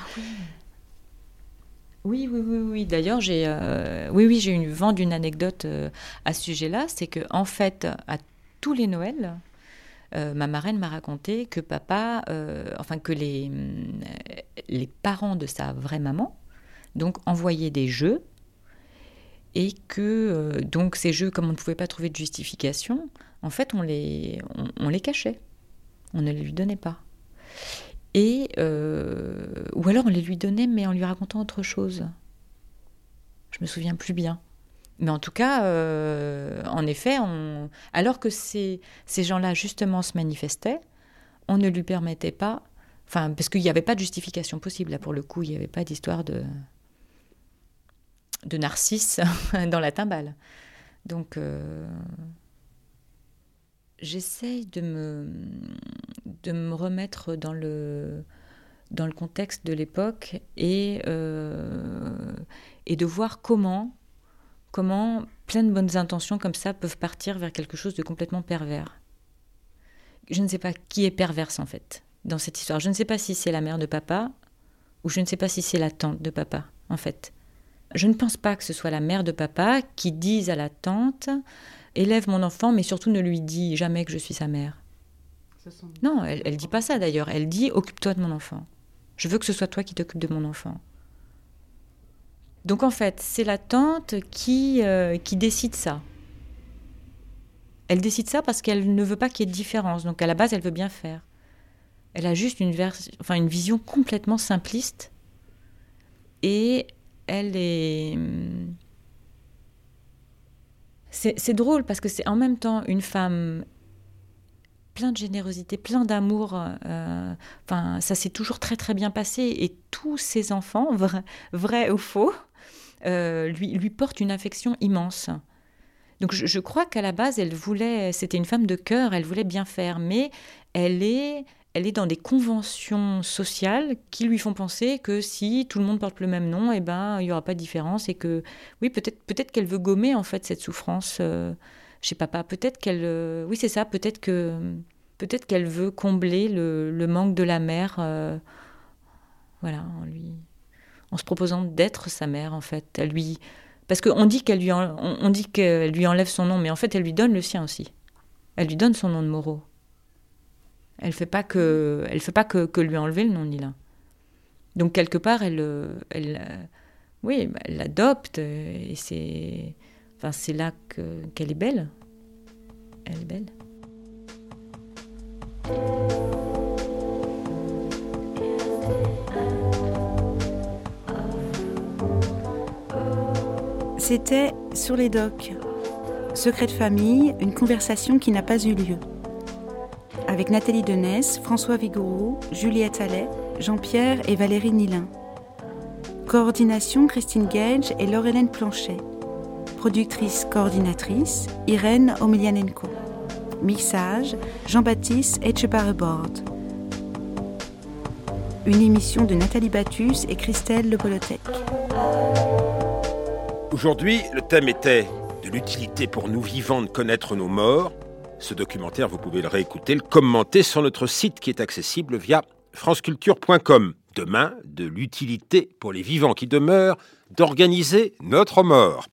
Oui. D'ailleurs, j'ai eu vent d'une anecdote à ce sujet-là, c'est que en fait, à tous les Noëls, ma marraine m'a raconté que que les parents de sa vraie maman, donc envoyaient des jeux, et que donc ces jeux, comme on ne pouvait pas trouver de justification, en fait on les cachait, on ne les lui donnait pas, et ou alors on les lui donnait mais en lui racontant autre chose. Je me souviens plus bien. Mais en tout cas, en effet, alors que ces gens-là, justement, se manifestaient, on ne lui permettait pas... parce qu'il n'y avait pas de justification possible. Là, pour le coup, il n'y avait pas d'histoire de Narcisse dans la timbale. Donc, j'essaye de me remettre dans le contexte de l'époque et de voir comment plein de bonnes intentions comme ça peuvent partir vers quelque chose de complètement pervers. Je ne sais pas qui est perverse, en fait, dans cette histoire. Je ne sais pas si c'est la mère de papa ou je ne sais pas si c'est la tante de papa, en fait. Je ne pense pas que ce soit la mère de papa qui dise à la tante « élève mon enfant, mais surtout ne lui dis jamais que je suis sa mère ». Non, elle ne dit pas ça, d'ailleurs. Elle dit « occupe-toi de mon enfant. Je veux que ce soit toi qui t'occupes de mon enfant ». Donc en fait, c'est la tante qui décide ça. Elle décide ça parce qu'elle ne veut pas qu'il y ait de différence. Donc à la base, elle veut bien faire. Elle a juste une vision complètement simpliste. Et elle est... C'est drôle parce que c'est en même temps une femme plein de générosité, plein d'amour. Ça s'est toujours très très bien passé. Et tous ses enfants, vrais ou faux, lui portent une affection immense. Donc je crois qu'à la base, c'était une femme de cœur, elle voulait bien faire, mais elle est dans des conventions sociales qui lui font penser que si tout le monde porte le même nom, il n'y aura pas de différence, et que, oui, peut-être qu'elle veut gommer en fait cette souffrance chez papa, peut-être qu'elle... oui, c'est ça, peut-être qu'elle veut combler le manque de la mère, en se proposant d'être sa mère, en fait. Parce qu'on dit qu'elle lui enlève son nom, mais en fait, elle lui donne le sien aussi. Elle lui donne son nom de Moreau. Elle fait pas que lui enlever le nom, Nila. Donc quelque part, elle l'adopte et c'est là qu'elle est belle. Elle est belle.
C'était Sur les docks. Secret de famille, une conversation qui n'a pas eu lieu. Avec Nathalie Denès, François Vigouroux, Juliette Allais, Jean-Pierre et Valérie Nilin. Coordination Christine Gage et Laure-Hélène Planchet. Productrice coordinatrice Irène Omelianenko. Mixage Jean-Baptiste Etchebarrebord. Une émission de Nathalie Battus et Christelle Lepolotec.
Aujourd'hui, le thème était de l'utilité pour nous vivants de connaître nos morts. Ce documentaire, vous pouvez le réécouter, le commenter sur notre site qui est accessible via franceculture.com. Demain, de l'utilité pour les vivants qui demeurent d'organiser notre mort.